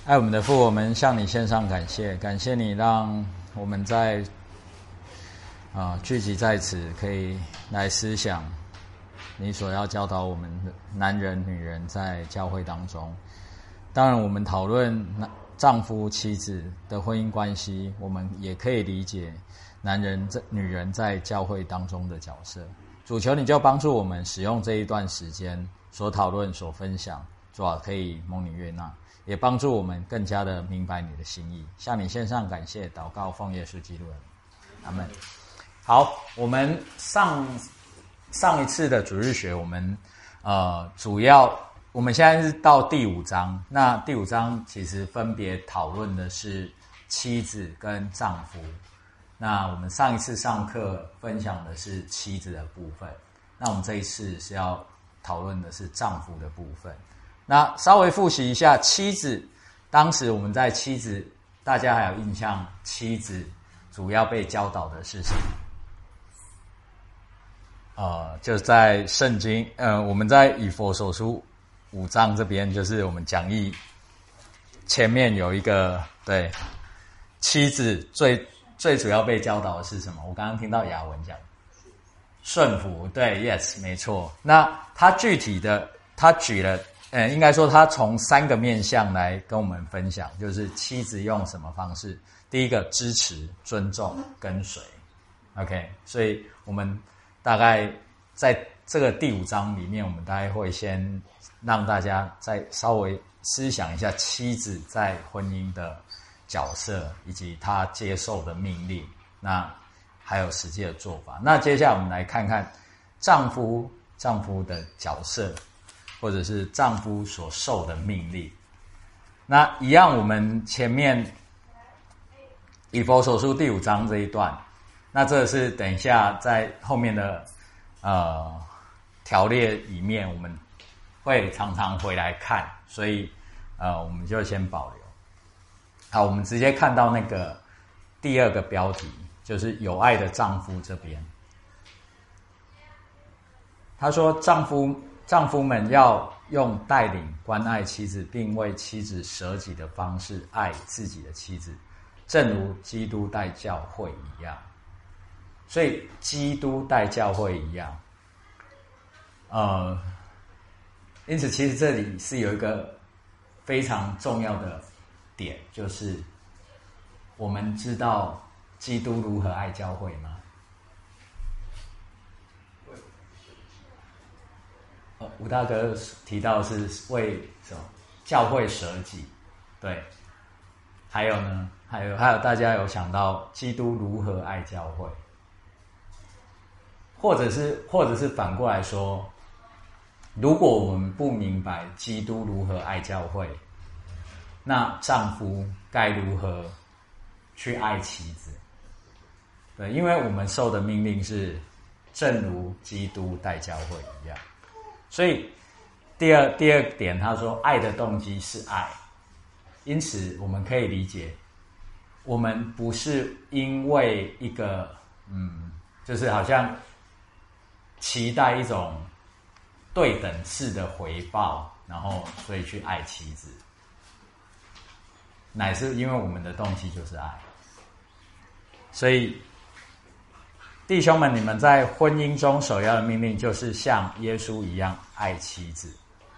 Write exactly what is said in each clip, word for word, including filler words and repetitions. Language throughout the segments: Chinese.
爱我们的父，我们向你献上感谢，感谢你让我们在啊、呃、聚集在此，可以来思想你所要教导我们的男人、女人在教会当中。当然，我们讨论丈夫、妻子的婚姻关系，我们也可以理解男人、女人在教会当中的角色。主求你就帮助我们使用这一段时间所讨论、所分享，主啊，可以蒙你悦纳，也帮助我们更加的明白你的心意。向你献上感谢，祷告奉耶稣基督的名，阿们。好，我们上上一次的主日学，我们呃主要我们现在是到第五章。那第五章其实分别讨论的是妻子跟丈夫。那我们上一次上课分享的是妻子的部分，那我们这一次是要讨论的是丈夫的部分。那稍微复习一下妻子，当时我们在妻子，大家还有印象，妻子主要被教导的是什么？呃，就是在圣经，呃，我们在以弗所书五章这边，就是我们讲义前面有一个，对，妻子最最主要被教导的是什么？我刚刚听到雅文讲顺服，对 ，yes， 没错。那他具体的，他举了，呃，应该说他从三个面向来跟我们分享，就是妻子用什么方式？第一个，支持、尊重、跟随。OK， 所以我们大概在这个第五章里面，我们大概会先让大家再稍微思想一下妻子在婚姻的角色，以及她接受的命令，那还有实际的做法。那接下来我们来看看丈夫丈夫的角色，或者是丈夫所受的命令。那一样，我们前面以弗所书第五章这一段，那这是等一下在后面的呃条列里面，我们会常常回来看，所以呃我们就先保留。好，我们直接看到那个第二个标题，就是有爱的丈夫这边。他说，丈夫丈夫们要用带领关爱妻子，并为妻子舍己的方式爱自己的妻子，正如基督待教会一样。所以基督待教会一样，呃，因此其实这里是有一个非常重要的点，就是我们知道基督如何爱教会吗？呃，吴大哥提到是为什么教会舍己，对，还有呢，还有还有大家有想到基督如何爱教会？或者是或者是反过来说，如果我们不明白基督如何爱教会，那丈夫该如何去爱妻子？对，因为我们受的命令是正如基督待教会一样。所以第二第二点，他说爱的动机是爱，因此我们可以理解，我们不是因为一个嗯，就是好像期待一种对等式的回报，然后所以去爱妻子，乃是因为我们的动机就是爱。所以弟兄们，你们在婚姻中首要的命令就是像耶稣一样爱妻子。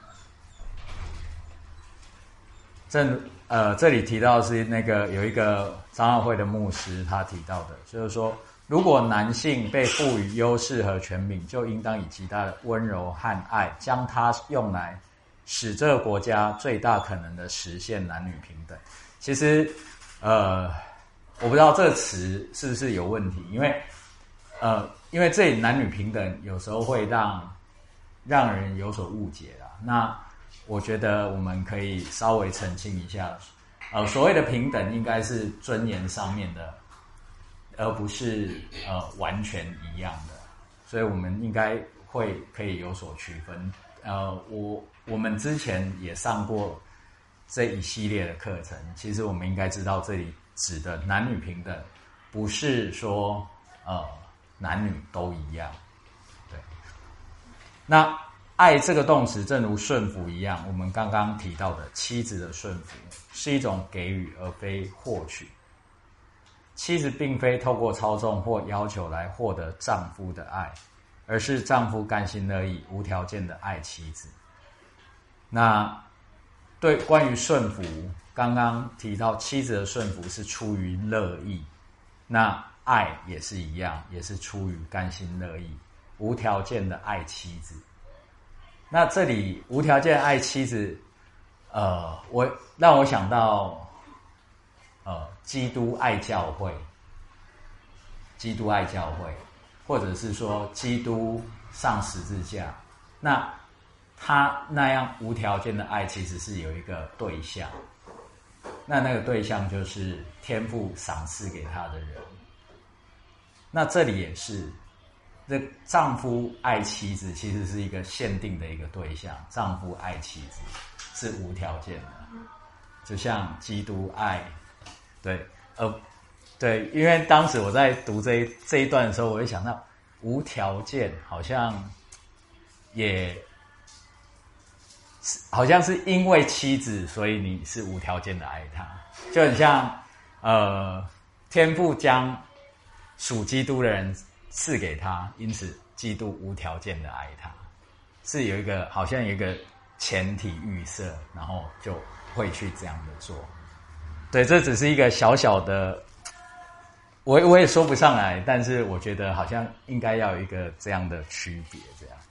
正呃，这里提到的是那个有一个长老会的牧师他提到的，就是说，如果男性被赋予优势和权柄，就应当以极大的温柔和爱，将它用来使这个国家最大可能的实现男女平等。其实，呃，我不知道这个词是不是有问题，因为，呃，因为这里男女平等有时候会让让人有所误解啦。那我觉得我们可以稍微澄清一下，呃，所谓的平等应该是尊严上面的，而不是呃完全一样的，所以我们应该会可以有所区分。呃，我我们之前也上过这一系列的课程，其实我们应该知道，这里指的男女平等，不是说呃男女都一样，对。那爱这个动词，正如顺服一样，我们刚刚提到的妻子的顺服是一种给予，而非获取。妻子并非透过操纵或要求来获得丈夫的爱，而是丈夫甘心乐意、无条件的爱妻子。那对关于顺服，刚刚提到妻子的顺服是出于乐意，那爱也是一样，也是出于甘心乐意、无条件的爱妻子。那这里无条件爱妻子，呃，我让我想到，呃，基督爱教会，基督爱教会，或者是说基督上十字架，那他那样无条件的爱，其实是有一个对象，那那个对象就是天父赏赐给他的人。那这里也是。这丈夫爱妻子其实是一个限定的一个对象，丈夫爱妻子是无条件的，就像基督爱，对，呃，对，因为当时我在读这一这一段的时候，我会想到无条件，好像也好像是因为妻子，所以你是无条件的爱她，就很像呃，天父将属基督的人赐给他，因此基督无条件的爱他，是有一个好像有一个前提预设，然后就会去这样的做。对，这只是一个小小的，我我也说不上来，但是我觉得好像应该要有一个这样的区别，这样。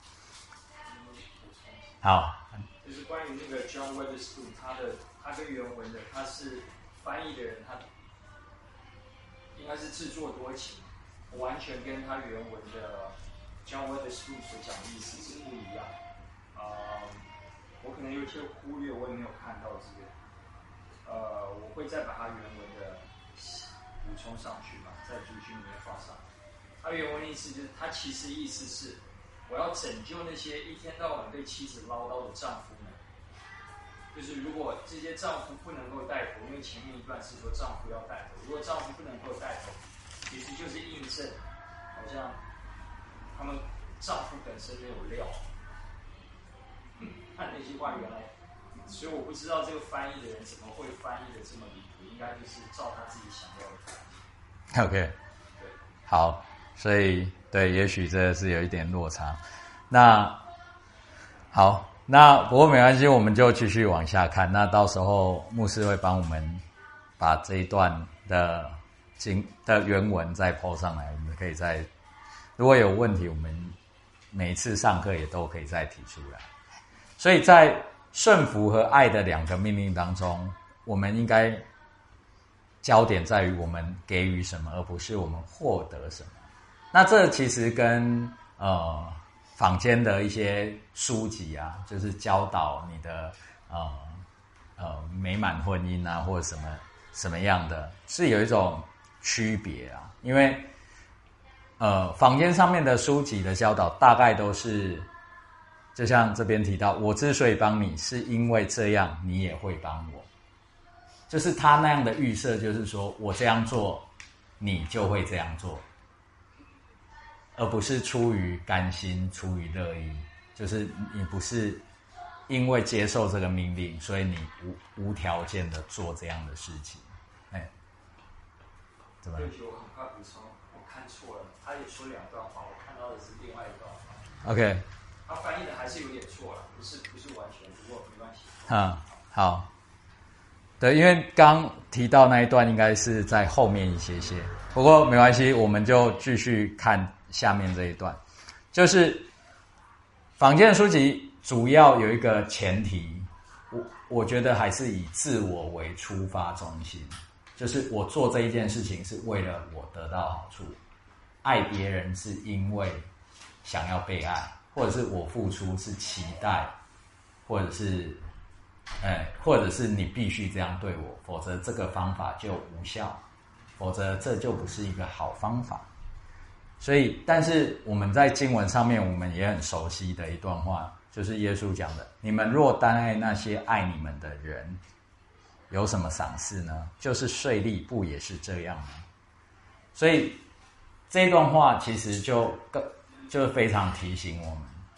好， 就是关于那个 John Weatherspoon， 他的他跟原文的，他是翻译的人，他应该是自作多情。完全跟他原文的 John Weatherspoon 所讲的意思是不一样。呃，我可能有些忽略，我也没有看到这个。呃，我会再把他原文的补充上去吧，在主句里面放上。他原文的意思就是，他其实意思是，我要拯救那些一天到晚对妻子唠叨的丈夫们。就是如果这些丈夫不能够带头，因为前面一段是说丈夫要带头，如果丈夫不能够带头，其实就是印证，好像他们丈夫本身没有料。嗯，看那句话原来，所以我不知道这个翻译的人怎么会翻译的这么离谱，应该就是照他自己想要的翻译。 OK， 对，好，所以对，也许这是有一点落差。那好，那不过没关系，我们就继续往下看。那到时候牧师会帮我们把这一段的经的原文再 po 上来，我们可以再，如果有问题，我们每一次上课也都可以再提出来。所以在顺服和爱的两个命令当中，我们应该焦点在于我们给予什么，而不是我们获得什么。那这其实跟呃坊间的一些书籍啊，就是教导你的呃呃美满婚姻啊，或者什么什么样的，是有一种区别啊。因为呃坊间上面的书籍的教导大概都是，就像这边提到，我之所以帮你，是因为这样你也会帮我。就是他那样的预设，就是说我这样做，你就会这样做，而不是出于甘心、出于乐意。就是你不是因为接受这个命令，所以你无无条件的做这样的事情。哎，怎么？ 对不起，我很快补充，我看错了，他也说两段话，我看到的是另外一段话。 OK， 他翻译的还是有点错了，不是不是完全，不过没关系。 嗯，好。对，因为刚提到那一段应该是在后面一些些，不过没关系，我们就继续看下面这一段。就是坊间的书籍主要有一个前提，我我觉得还是以自我为出发中心，就是我做这一件事情是为了我得到好处，爱别人是因为想要被爱，或者是我付出是期待，或者是哎，或者是你必须这样对我，否则这个方法就无效，否则这就不是一个好方法。所以，但是我们在经文上面，我们也很熟悉的一段话，就是耶稣讲的：“你们若单爱那些爱你们的人，有什么赏赐呢？就是税吏不也是这样吗？”所以这一段话其实就更就非常提醒我们，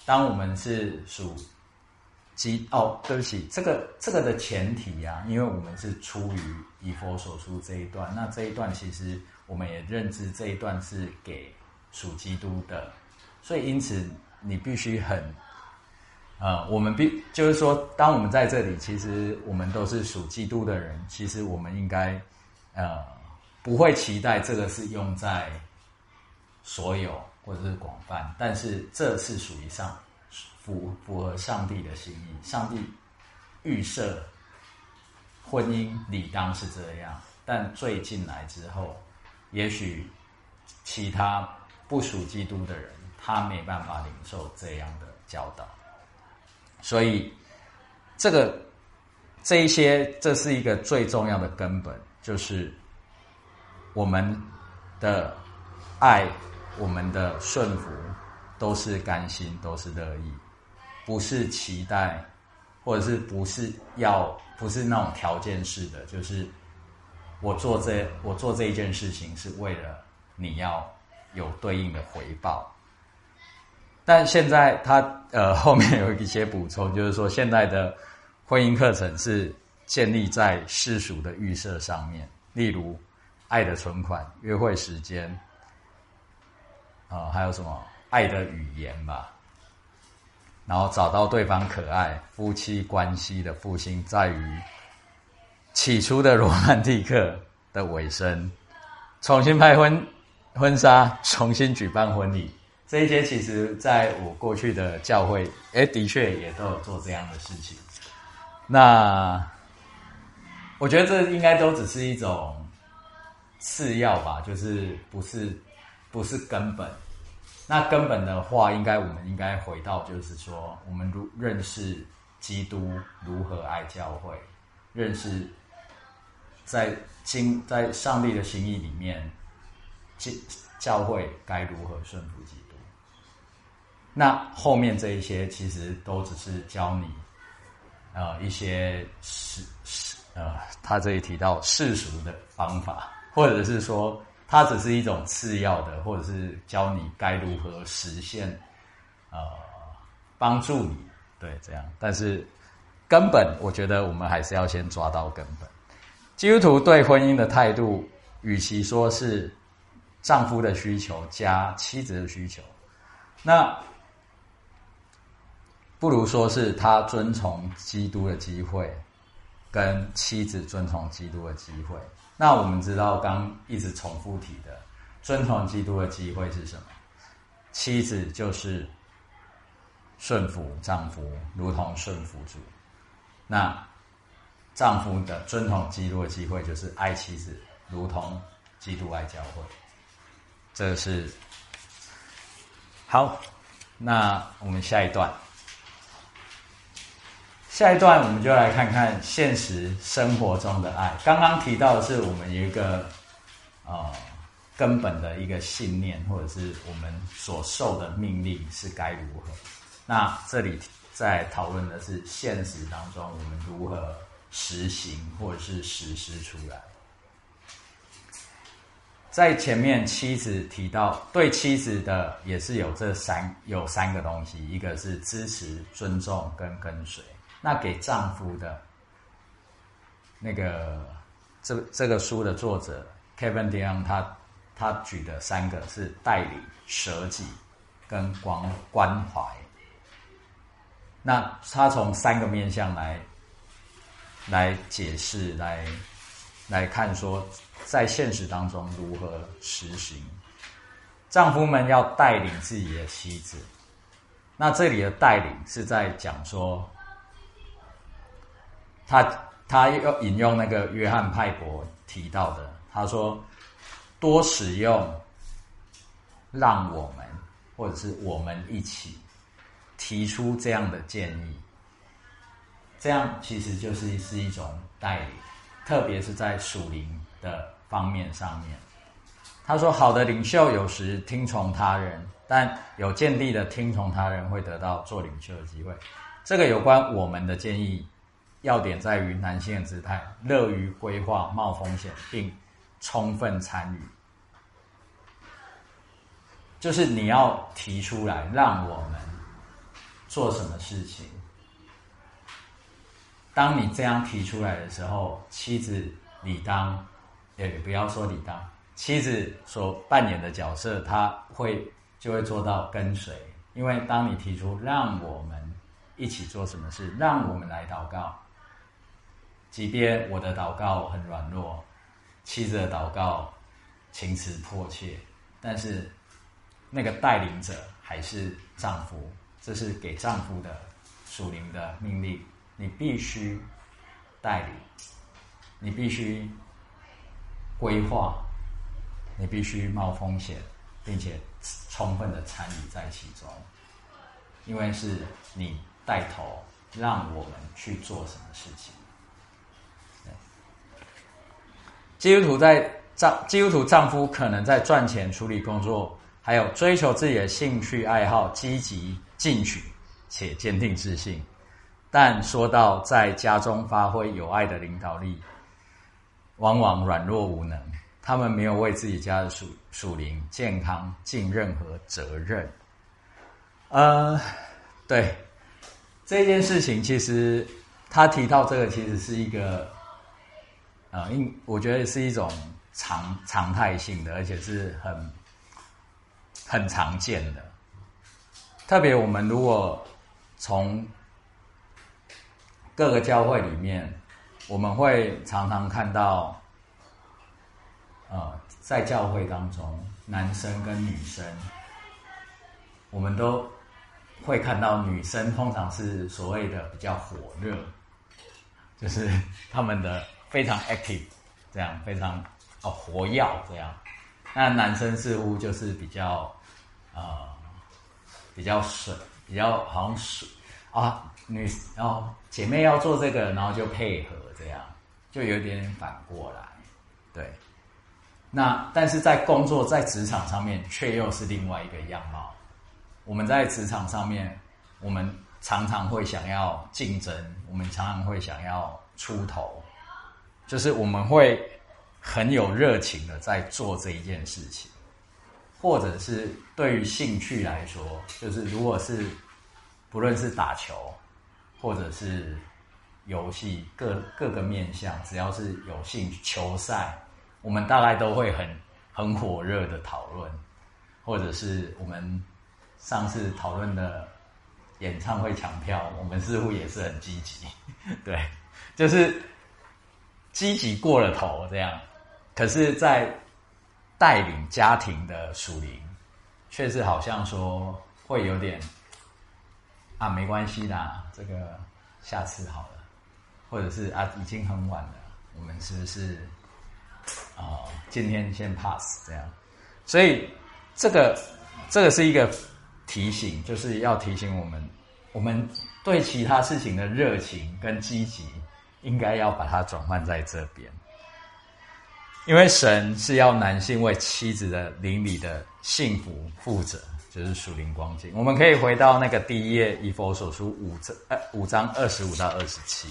当我们是属基哦，对不起，这个这个的前提啊，因为我们是出于以弗所书这一段，那这一段其实我们也认知这一段是给属基督的，所以因此你必须很呃，我们必就是说，当我们在这里，其实我们都是属基督的人，其实我们应该呃不会期待这个是用在所有或者是广泛，但是这是属于上符符合上帝的心意，上帝预设婚姻理当是这样，但罪进来之后，也许其他不属基督的人，他没办法领受这样的教导。所以，这个这一些，这是一个最重要的根本，就是我们的爱，我们的顺服，都是甘心，都是乐意，不是期待，或者是不是要，不是那种条件式的，就是我做这我做这一件事情是为了你要有对应的回报。但现在他呃后面有一些补充，就是说现在的婚姻课程是建立在世俗的预设上面，例如爱的存款、约会时间，呃还有什么爱的语言吧，然后找到对方可爱，夫妻关系的复兴在于起初的罗曼蒂克的尾声，重新拍婚婚纱，重新举办婚礼。这一些其实在我过去的教会，诶，的确也都有做这样的事情。那我觉得这应该都只是一种次要吧，就是不是不是根本。那根本的话，应该我们应该回到，就是说，我们如认识基督如何爱教会，认识在经在上帝的心意里面，教会该如何顺服基督。那后面这一些其实都只是教你呃一些世呃他这里提到世俗的方法，或者是说它只是一种次要的，或者是教你该如何实现呃帮助你，对，这样。但是根本我觉得我们还是要先抓到根本。基督徒对婚姻的态度，与其说是丈夫的需求加妻子的需求，那不如说是他遵从基督的机会，跟妻子遵从基督的机会。那我们知道，刚一直重复提的，遵从基督的机会是什么？妻子就是顺服丈夫，如同顺服主。那丈夫的遵从基督的机会，就是爱妻子，如同基督爱教会。这是好。那我们下一段。下一段我们就来看看现实生活中的爱。刚刚提到的是我们有一个呃根本的一个信念，或者是我们所受的命令是该如何。那这里在讨论的是现实当中我们如何实行或者是实施出来。在前面妻子提到，对妻子的也是有这三有三个东西，一个是支持、尊重跟跟随。那给丈夫的，那个这这个书的作者 Kevin DeYoung 他他举的三个是带领、舍己跟关关怀。那他从三个面向来来解释，来来看说，在现实当中如何实行。丈夫们要带领自己的妻子，那这里的带领是在讲说。他他又引用那个约翰派伯提到的，他说多使用让我们或者是我们一起提出这样的建议，这样其实就是是一种带领，特别是在属灵的方面上面。他说好的领袖有时听从他人，但有见地的听从他人会得到做领袖的机会。这个有关我们的建议要点在于男性的姿态，乐于规划、冒风险，并充分参与。就是你要提出来，让我们做什么事情。当你这样提出来的时候，妻子理当，也不要说理当，妻子所扮演的角色，她会就会做到跟随。因为当你提出让我们一起做什么事，让我们来祷告，即便我的祷告很软弱，妻子的祷告情辞迫切，但是那个带领者还是丈夫，这是给丈夫的属灵的命令。你必须带领，你必须规划，你必须冒风险，并且充分的参与在其中，因为是你带头让我们去做什么事情。基督徒在丈基督徒丈夫可能在赚钱、处理工作，还有追求自己的兴趣爱好，积极进取且坚定自信。但说到在家中发挥有爱的领导力，往往软弱无能，他们没有为自己家的属属灵健康尽任何责任。呃，对这件事情，其实他提到这个，其实是一个，呃，因我觉得是一种常常态性的，而且是很很常见的。特别我们如果从各个教会里面，我们会常常看到，呃，在教会当中，男生跟女生，我们都会看到女生通常是所谓的比较火热，就是他们的非常 active， 这样非常哦活跃这样。那男生似乎就是比较呃比较水，比较好像水啊。女哦，姐妹要做这个，然后就配合，这样就有点反过来，对。那但是在工作在职场上面，却又是另外一个样貌。我们在职场上面，我们常常会想要竞争，我们常常会想要出头，就是我们会很有热情的在做这一件事情，或者是对于兴趣来说，就是如果是不论是打球，或者是游戏各各个面向，只要是有兴趣球赛，我们大概都会很很火热的讨论，或者是我们上次讨论的演唱会抢票，我们似乎也是很积极，对，就是积极过了头这样。可是，在带领家庭的属灵，却是好像说会有点。啊，没关系啦，这个下次好了，或者是啊，已经很晚了，我们是不是啊、呃，今天先 pass 这样？所以这个这个是一个提醒，就是要提醒我们，我们对其他事情的热情跟积极，应该要把它转换在这边，因为神是要男性为妻子的邻里的幸福负责。就是属灵光景，我们可以回到那个第一页，以弗所书五章呃五章二十五到二十七。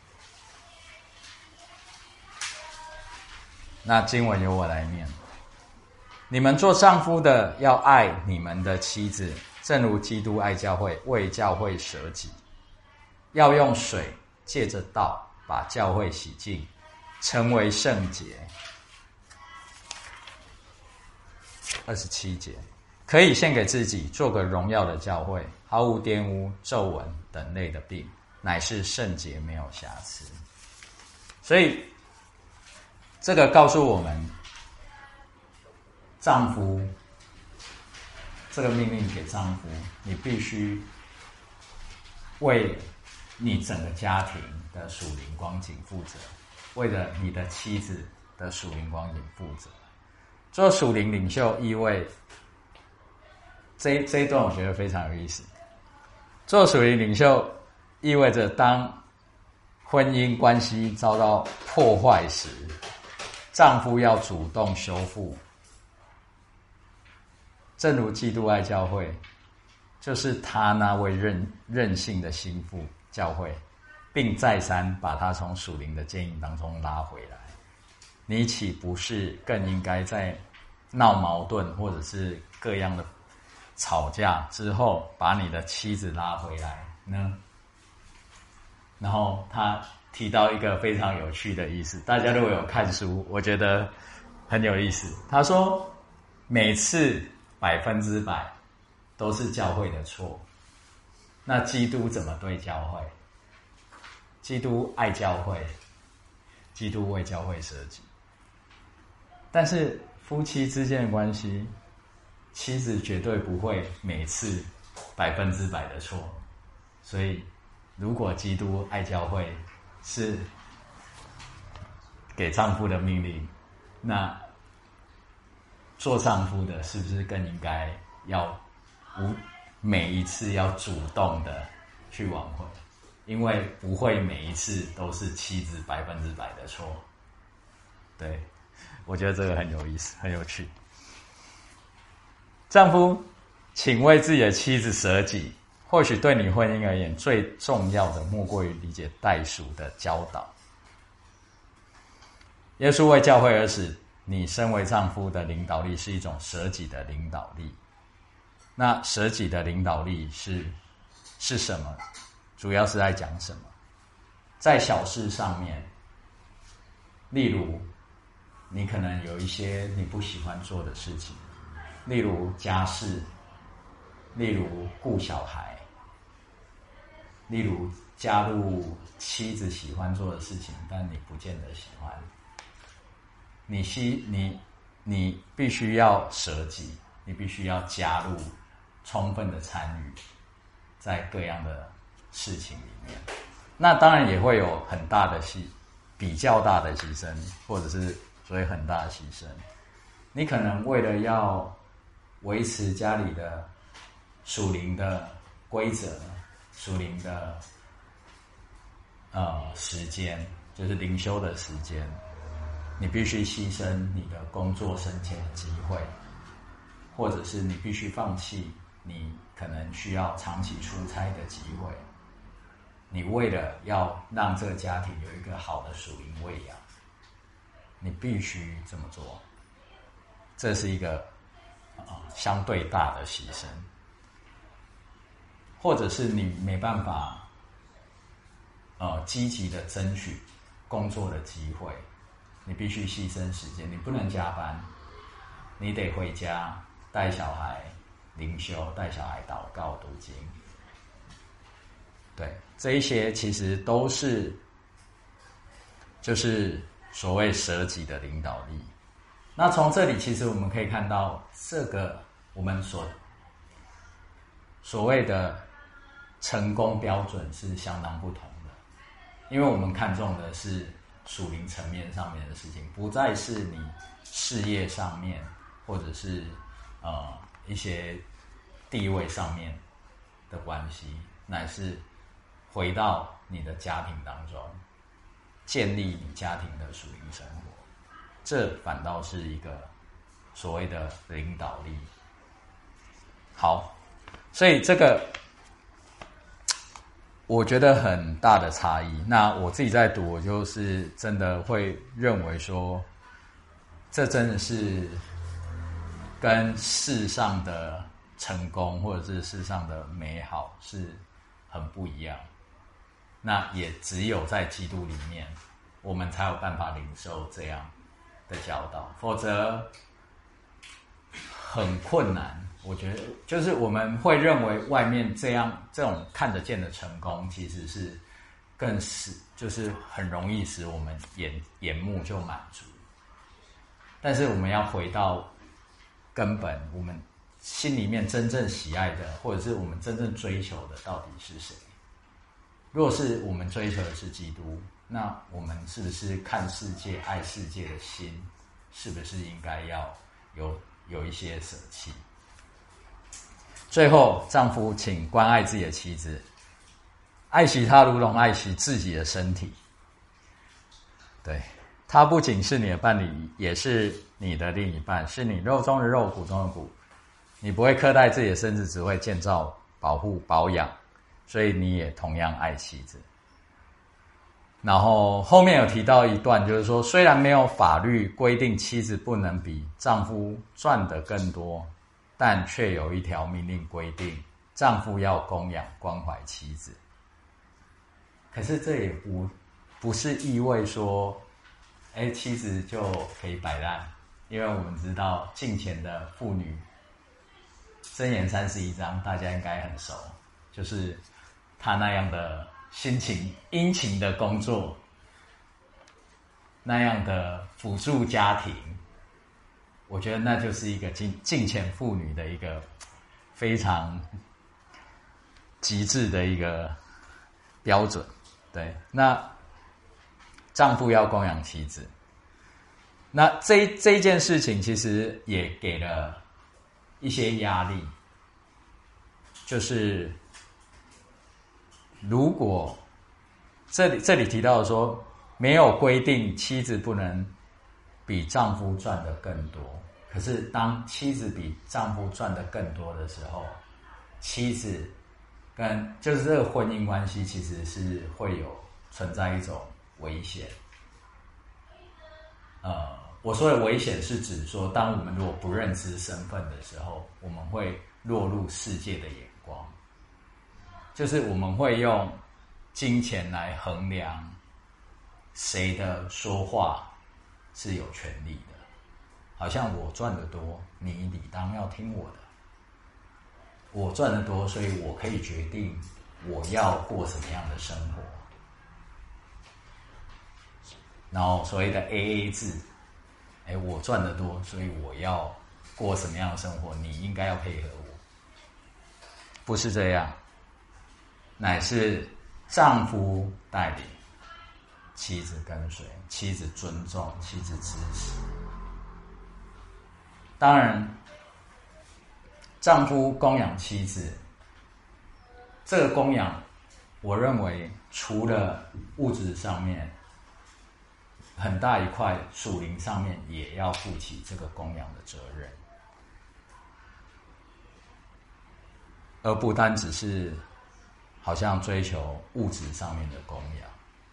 那经文由我来念：你们做丈夫的要爱你们的妻子，正如基督爱教会，为教会舍己，要用水借着道把教会洗净，成为圣洁。二十七节。可以献给自己，做个荣耀的教会，毫无玷污、皱纹等类的病，乃是圣洁，没有瑕疵。所以，这个告诉我们，丈夫这个命令给丈夫，你必须为你整个家庭的属灵光景负责，为了你的妻子的属灵光景负责。做属灵领袖意味。这这一段我觉得非常有意思。做属灵领袖意味着，当婚姻关系遭到破坏时，丈夫要主动修复。正如基督爱教会，就是他那位任任性的心腹教会，并再三把他从属灵的奸淫当中拉回来。你岂不是更应该在闹矛盾或者是各样的吵架之后把你的妻子拉回来呢？然后他提到一个非常有趣的意思，大家如果有看书，我觉得很有意思。他说，每次百分之百都是教会的错，那基督怎么对教会？基督爱教会，基督为教会舍己。但是夫妻之间的关系，妻子绝对不会每次百分之百的错。所以如果基督爱教会是给丈夫的命令，那做丈夫的是不是更应该要无每一次要主动的去挽回？因为不会每一次都是妻子百分之百的错。对，我觉得这个很有意思，很有趣。丈夫，请为自己的妻子舍己。或许对你婚姻而言，最重要的莫过于理解代赎的教导。耶稣为教会而死，你身为丈夫的领导力是一种舍己的领导力。那舍己的领导力是是什么？主要是在讲什么？在小事上面，例如你可能有一些你不喜欢做的事情，例如家事，例如顾小孩，例如加入妻子喜欢做的事情，但你不见得喜欢。你希你你必须要舍己，你必须要加入，充分的参与在各样的事情里面。那当然也会有很大的牺，比较大的牺牲，或者是所谓很大的牺牲。你可能为了要维持家里的属灵的规则，属灵的呃时间，就是灵修的时间，你必须牺牲你的工作升迁的机会，或者是你必须放弃你可能需要长期出差的机会。你为了要让这个家庭有一个好的属灵喂养，你必须这么做。这是一个呃相对大的牺牲。或者是你没办法呃积极的争取工作的机会，你必须牺牲时间，你不能加班，你得回家带小孩灵修，带小孩祷告读经。对，这一些其实都是就是所谓舍己的领导力。那从这里其实我们可以看到，这个我们所所谓的成功标准是相当不同的，因为我们看重的是属灵层面上面的事情，不再是你事业上面或者是呃一些地位上面的关系，乃是回到你的家庭当中，建立你家庭的属灵生活，这反倒是一个所谓的领导力。好，所以这个我觉得很大的差异。那我自己在读，我就是真的会认为说，这真的是跟世上的成功或者是世上的美好是很不一样。那也只有在基督里面，我们才有办法领受这样的教导，否则很困难。我觉得就是我们会认为外面这样这种看得见的成功，其实是更是就是很容易使我们眼眼目就满足。但是我们要回到根本，我们心里面真正喜爱的，或者是我们真正追求的到底是谁？若是我们追求的是基督，那我们是不是看世界、爱世界的心，是不是应该要有有一些舍弃？最后，丈夫请关爱自己的妻子，爱惜她如同爱惜自己的身体。对，她不仅是你的伴侣，也是你的另一半，是你肉中的肉，骨中的骨。你不会苛待自己的身子，只会建造、保护、保养，所以你也同样爱妻子。然后后面有提到一段，就是说，虽然没有法律规定妻子不能比丈夫赚得更多， 但却有一条命令规定，丈夫要供养关怀妻子。可是这也不不是意味说，哎，妻子就可以摆烂，因为我们知道敬虔的妇女，箴言三十一章大家应该很熟，就是她那样的辛勤殷勤的工作，那样的辅助家庭，我觉得那就是一个敬敬虔妇女的一个非常极致的一个标准。对，那丈夫要供养妻子，那这这件事情其实也给了一些压力，就是如果这里这里提到说，没有规定妻子不能比丈夫赚得更多，可是当妻子比丈夫赚得更多的时候，妻子跟就是这个婚姻关系其实是会有存在一种危险。呃，我说的危险是指说，当我们如果不认知身份的时候，我们会落入世界的眼光，就是我们会用金钱来衡量谁的说话是有权利的，好像我赚得多，你理当要听我的。我赚得多，所以我可以决定我要过什么样的生活。然后所谓的 A A 制，哎，我赚得多，所以我要过什么样的生活，你应该要配合我。不是这样，乃是丈夫带领，妻子跟随，妻子尊重，妻子支持。当然，丈夫供养妻子，这个供养，我认为除了物质上面，很大一块属灵上面也要负起这个供养的责任，而不单只是好像追求物质上面的供养。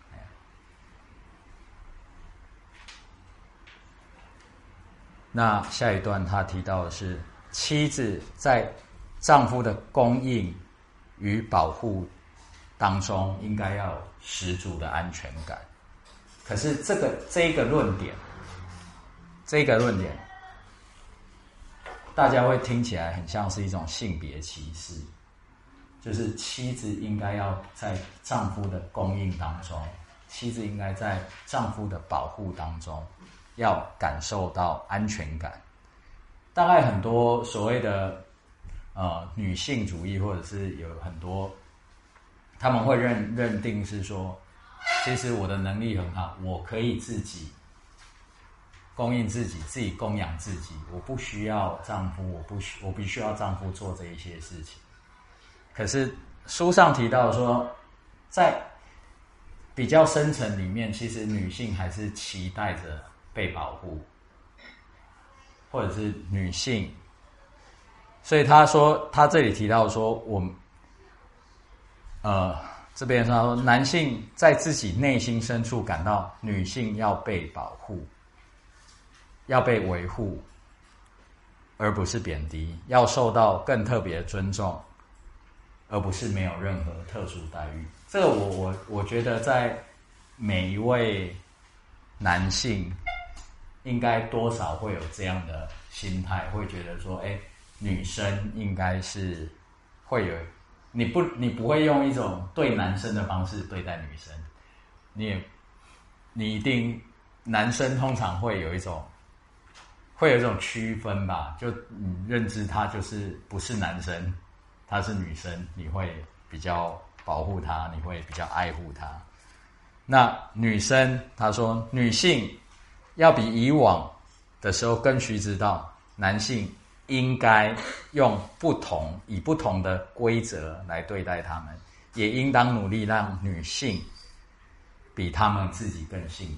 那下一段他提到的是，妻子在丈夫的供应与保护当中应该要有十足的安全感。可是这个这一个论点，这个论点，大家会听起来很像是一种性别歧视，就是妻子应该要在丈夫的供应当中，妻子应该在丈夫的保护当中，要感受到安全感。大概很多所谓的呃女性主义，或者是有很多他们会认认定是说，其实我的能力很好，我可以自己供应自己，自己供养自己，我不需要丈夫，我不需我必须要丈夫做这一些事情。可是书上提到说，在比较深层里面，其实女性还是期待着被保护，或者是女性。所以他说，他这里提到说，我们呃这边他说，男性在自己内心深处感到女性要被保护，要被维护，而不是贬低，要受到更特别的尊重，而不是没有任何特殊待遇。这个我我我觉得在每一位男性应该多少会有这样的心态，会觉得说，哎，女生应该是会有，你不你不会用一种对男生的方式对待女生，你也你一定男生通常会有一种会有一种区分吧，就你认知他就是不是男生，他是女生，你会比较保护他，你会比较爱护他。那女生，他说女性要比以往的时候更须知道，男性应该用不同以不同的规则来对待他们，也应当努力让女性比他们自己更幸福。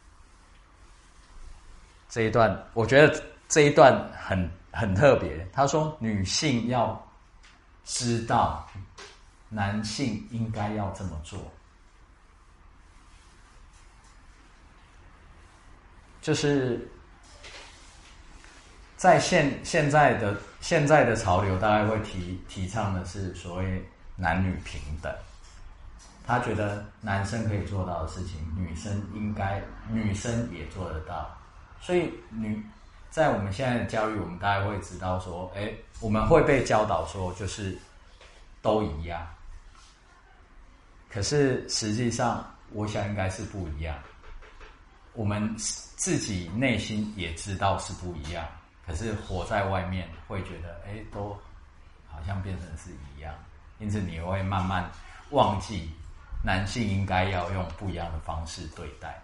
这一段我觉得这一段很很特别，他说女性要知道男性应该要这么做，就是在现现在的现在的潮流，大概会提提倡的是所谓男女平等。他觉得男生可以做到的事情，女生应该女生也做得到。所以女在我们现在的教育，我们大概会知道说，哎，我们会被教导说，就是都一样。可是实际上，我想应该是不一样。我们自己内心也知道是不一样，可是活在外面会觉得，哎，都好像变成是一样。因此你会慢慢忘记，男性应该要用不一样的方式对待。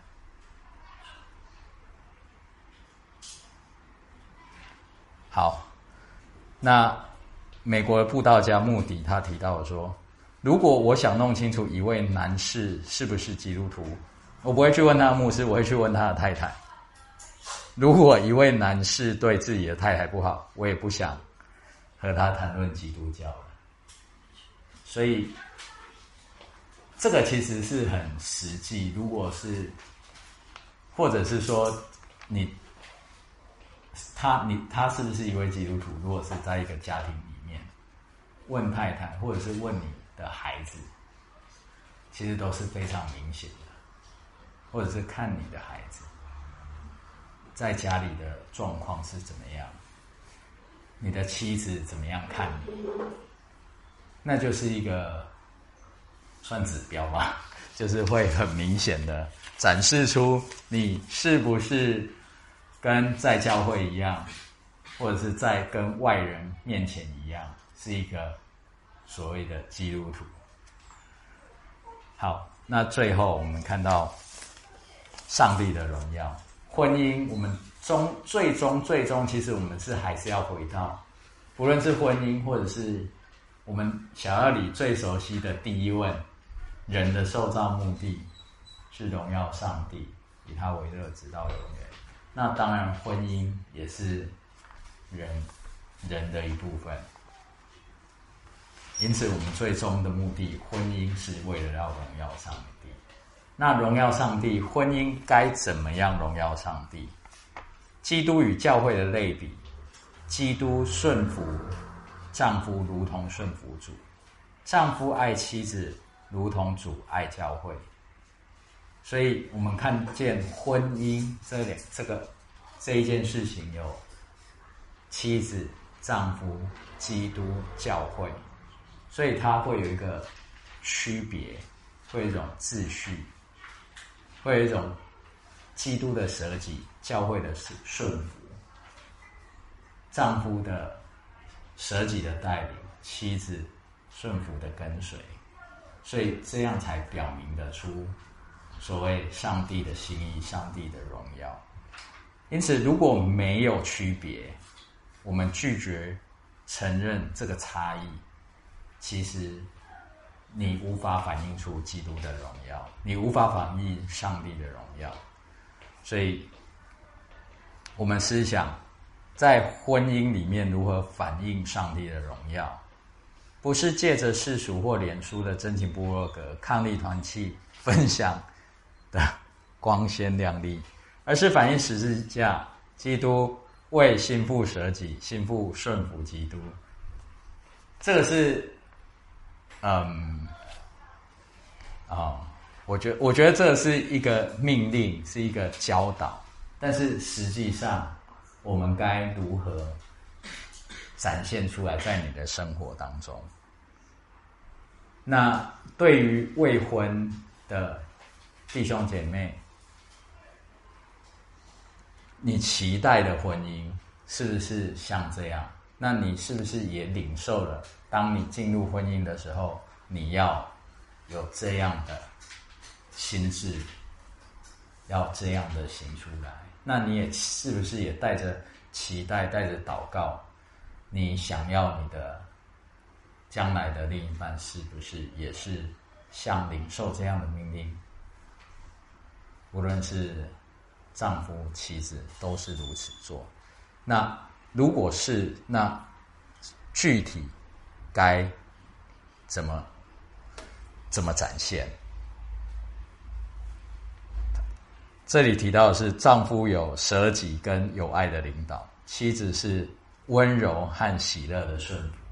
好，那美国的布道家穆迪他提到说，如果我想弄清楚一位男士是不是基督徒，我不会去问他的牧师，我会去问他的太太。如果一位男士对自己的太太不好，我也不想和他谈论基督教了。所以这个其实是很实际，如果是或者是说你他你他是不是一位基督徒，如果是在一个家庭里面问太太或者是问你的孩子，其实都是非常明显的。或者是看你的孩子在家里的状况是怎么样，你的妻子怎么样看你，那就是一个算指标吧，就是会很明显的展示出你是不是跟在教会一样，或者是在跟外人面前一样，是一个所谓的基督徒。好，那最后我们看到上帝的荣耀，婚姻，我们终最终最终，其实我们是还是要回到，不论是婚姻，或者是我们小要里最熟悉的第一问，人的受造目的是荣耀上帝，以他为乐，直到永远。那当然，婚姻也是人人的一部分。因此，我们最终的目的，婚姻是为了要荣耀上帝。那荣耀上帝，婚姻该怎么样荣耀上帝？基督与教会的类比，基督顺服丈夫，如同顺服主；丈夫爱妻子，如同主爱教会。所以我们看见婚姻这两这个这一件事情，有妻子、丈夫、基督、教会，所以它会有一个区别，会有一种秩序。会有一种基督的舍己，教会的顺服，丈夫的舍己的带领，妻子顺服的跟随，所以这样才表明得出所谓上帝的心意，上帝的荣耀。因此，如果没有区别，我们拒绝承认这个差异，其实你无法反映出基督的荣耀，你无法反映上帝的荣耀。所以我们思想在婚姻里面如何反映上帝的荣耀，不是借着世俗或脸书的真情部落格、抗力团契分享的光鲜亮丽，而是反映十字架，基督为心腹舍己，心腹顺服基督。这个是嗯，哦，我觉我觉得这是一个命令，是一个教导，但是实际上，我们该如何展现出来在你的生活当中？那对于未婚的弟兄姐妹，你期待的婚姻是不是像这样？那你是不是也领受了？当你进入婚姻的时候，你要有这样的心智，要这样的行出来。那你也是不是也带着期待，带着祷告，你想要你的将来的另一半是不是也是像领受这样的命令？无论是丈夫、妻子，都是如此做。那如果是，那具体该怎么怎么展现？这里提到的是丈夫有舍己跟有爱的领导， 妻子是温柔和喜乐的顺服。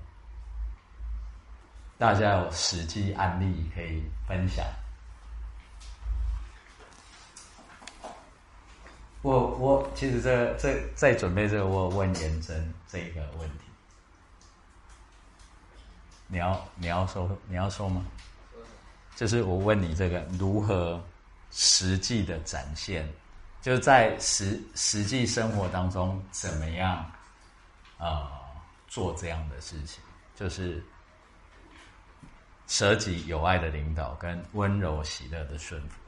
大家有实际案例可以分享？我我其实这这在准备这个，我有问颜真这一个问题。你要你要说你要说吗？就是我问你这个如何实际的展现，就是在实实际生活当中怎么样呃做这样的事情，就是舍己有爱的领导跟温柔喜乐的顺服。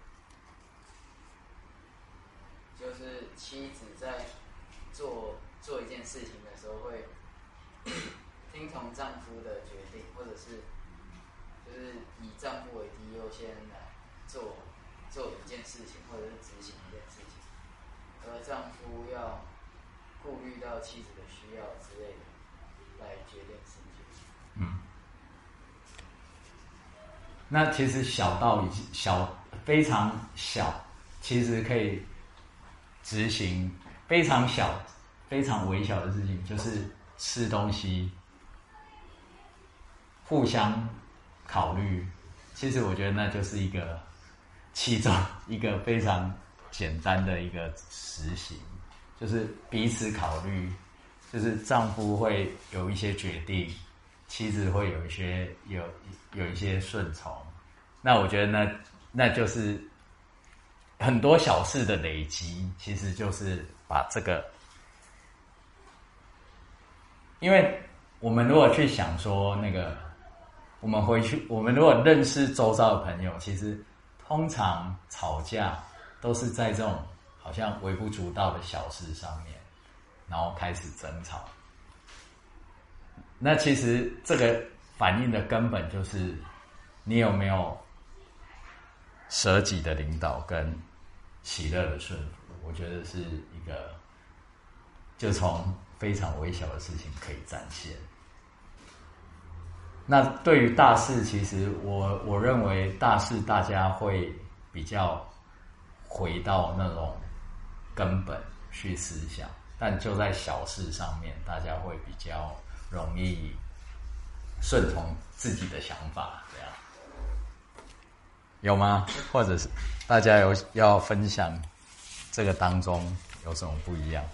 就是妻子在做做一件事情的时候会听从丈夫的决定，或者是就是以丈夫为第一优先来做做一件事情，或者是执行一件事情，而丈夫要顾虑到妻子的需要之类的来决定事情。 嗯，那其实小到已经小非常小，其实可以执行非常小、非常微小的事情，就是吃东西。互相考虑，其实我觉得那就是一个其中一个非常简单的一个实行，就是彼此考虑，就是丈夫会有一些决定，妻子会有一些有有一些顺从。那我觉得那那就是很多小事的累积，其实就是把这个，因为我们如果去想说那个。我们回去，我们如果认识周遭的朋友，其实通常吵架都是在这种好像微不足道的小事上面，然后开始争吵。那其实这个反应的根本就是你有没有舍己的领导跟喜乐的顺服。我觉得是一个，就从非常微小的事情可以展现。那对于大事，其实我我认为大事大家会比较回到那种根本去思想，但就在小事上面，大家会比较容易顺从自己的想法，这样有吗？或者是大家有要分享这个当中有什么不一样，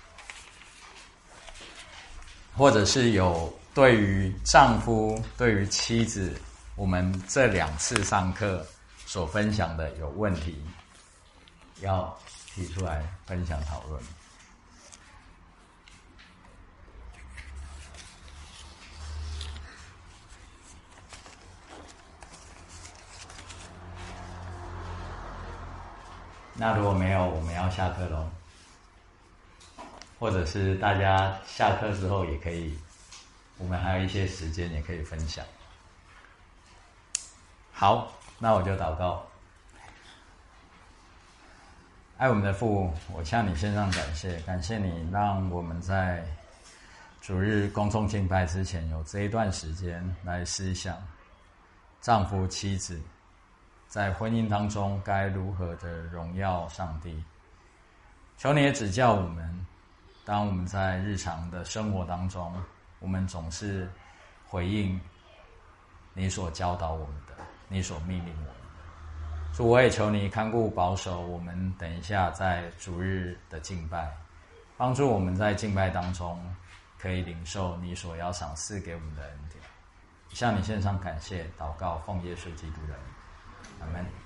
或者是有？对于丈夫，对于妻子，我们这两次上课所分享的有问题，要提出来分享讨论。那如果没有，我们要下课咯，或者是大家下课之后也可以。我们还有一些时间也可以分享。好，那我就祷告。爱我们的父，我向你献上感谢，感谢你让我们在主日公众敬拜之前有这一段时间来思想丈夫妻子在婚姻当中该如何的荣耀上帝。求你也指教我们，当我们在日常的生活当中，我们总是回应你所教导我们的，你所命令我们的。主，我也求你看顾保守我们等一下在主日的敬拜，帮助我们在敬拜当中可以领受你所要赏赐给我们的恩典。向你献上感谢，祷告奉耶稣基督的名，阿们。